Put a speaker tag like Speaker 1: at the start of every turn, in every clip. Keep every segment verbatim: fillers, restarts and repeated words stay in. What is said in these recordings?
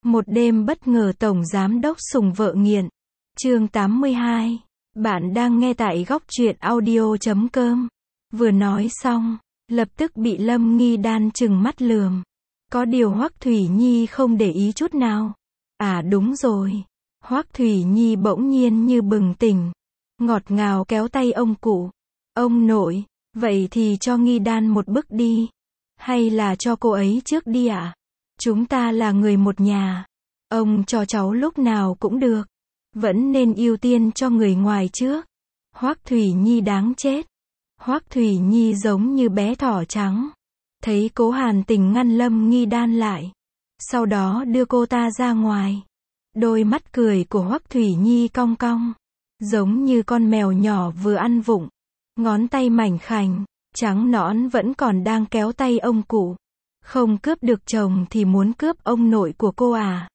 Speaker 1: Một đêm bất ngờ tổng giám đốc sủng vợ nghiện. Chương tám mươi hai. Bạn đang nghe tại góc truyện audio chấm com. Vừa nói xong, lập tức bị Lâm Nghi Đan trừng mắt lườm. Có điều Hoắc Thủy Nhi không để ý chút nào. À đúng rồi. Hoắc Thủy Nhi bỗng nhiên như bừng tỉnh. Ngọt ngào kéo tay ông cụ. Ông nội, vậy thì cho Nghi Đan một bước đi. Hay là cho cô ấy trước đi ạ? À? Chúng ta là người một nhà. Ông cho cháu lúc nào cũng được. Vẫn nên ưu tiên cho người ngoài trước. Hoắc Thủy Nhi đáng chết. Hoắc Thủy Nhi giống như bé thỏ trắng. Thấy Cố Hàn Tình ngăn Lâm Nghi Đan lại. Sau đó đưa cô ta ra ngoài. Đôi mắt cười của Hoắc Thủy Nhi cong cong. Giống như con mèo nhỏ vừa ăn vụng. Ngón tay mảnh khảnh, trắng nõn vẫn còn đang kéo tay ông cụ. Không cướp được chồng thì muốn cướp ông nội của cô à?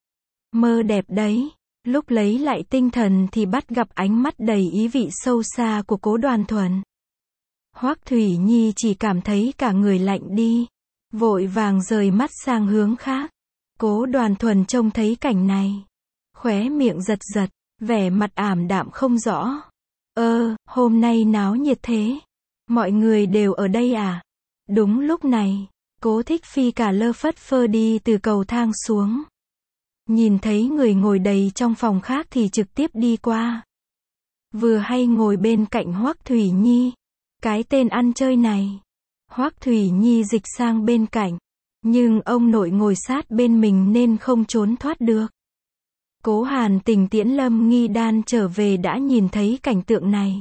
Speaker 1: Mơ đẹp đấy. Lúc lấy lại tinh thần thì bắt gặp ánh mắt đầy ý vị sâu xa của Cố Đoàn Thuần. Hoắc Thủy Nhi chỉ cảm thấy cả người lạnh đi. Vội vàng rời mắt sang hướng khác. Cố Đoàn Thuần trông thấy cảnh này. Khóe miệng giật giật, vẻ mặt ảm đạm không rõ. Ơ, hôm nay náo nhiệt thế. Mọi người đều ở đây à? Đúng lúc này, Cố Thích Phi cả lơ phất phơ đi từ cầu thang xuống. Nhìn thấy người ngồi đầy trong phòng khác thì trực tiếp đi qua. Vừa hay ngồi bên cạnh Hoắc Thủy Nhi. Cái tên ăn chơi này. Hoắc Thủy Nhi dịch sang bên cạnh. Nhưng ông nội ngồi sát bên mình nên không trốn thoát được. Cố Hàn Tình tiễn Lâm Nghi Đan trở về đã nhìn thấy cảnh tượng này.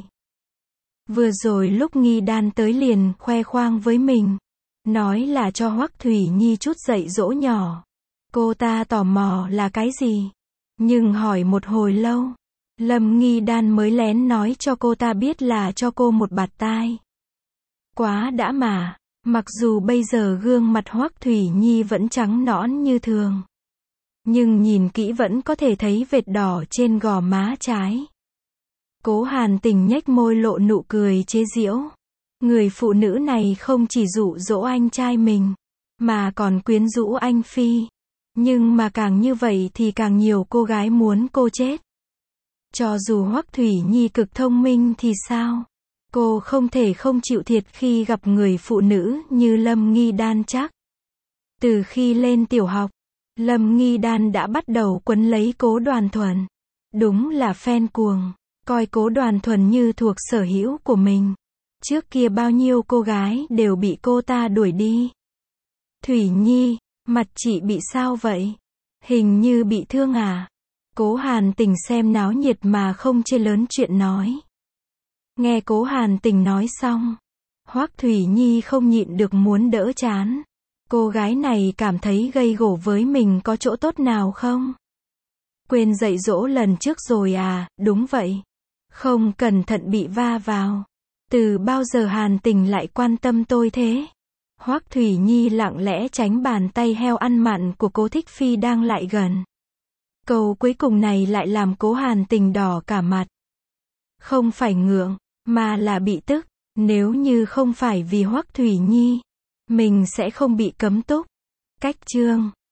Speaker 1: Vừa rồi lúc Nghi Đan tới liền khoe khoang với mình. Nói là cho Hoắc Thủy Nhi chút dạy dỗ nhỏ. Cô ta tò mò là cái gì? Nhưng hỏi một hồi lâu, Lâm Nghi Đan mới lén nói cho cô ta biết là cho cô một bạt tai. Quá đã mà, mặc dù bây giờ gương mặt Hoắc Thủy Nhi vẫn trắng nõn như thường. Nhưng nhìn kỹ vẫn có thể thấy vệt đỏ trên gò má trái. Cố Hàn Tình nhếch môi lộ nụ cười chế giễu. Người phụ nữ này không chỉ dụ dỗ anh trai mình, mà còn quyến rũ anh Phi. Nhưng mà càng như vậy thì càng nhiều cô gái muốn cô chết. Cho dù Hoắc Thủy Nhi cực thông minh thì sao? Cô không thể không chịu thiệt khi gặp người phụ nữ như Lâm Nghi Đan chắc. Từ khi lên tiểu học, Lâm Nghi Đan đã bắt đầu quấn lấy Cố Đoàn Thuần. Đúng là fan cuồng, coi Cố Đoàn Thuần như thuộc sở hữu của mình. Trước kia bao nhiêu cô gái đều bị cô ta đuổi đi. Thủy Nhi, mặt chị bị sao vậy? Hình như bị thương à? Cố Hàn Tình xem náo nhiệt mà không chê lớn chuyện nói. Nghe Cố Hàn Tình nói xong, Hoắc Thủy Nhi không nhịn được muốn đỡ chán. Cô gái này cảm thấy gây gổ với mình có chỗ tốt nào không? Quên dạy dỗ lần trước rồi à? Đúng vậy. Không cẩn thận bị va vào. Từ bao giờ Hàn Tình lại quan tâm tôi thế? Hoắc Thủy Nhi lặng lẽ tránh bàn tay heo ăn mặn của Cố Thích Phi đang lại gần. Câu cuối cùng này lại làm Cố Hàn Tình đỏ cả mặt. Không phải ngượng, mà là bị tức. Nếu như không phải vì Hoắc Thủy Nhi, mình sẽ không bị cấm túc. Cách chương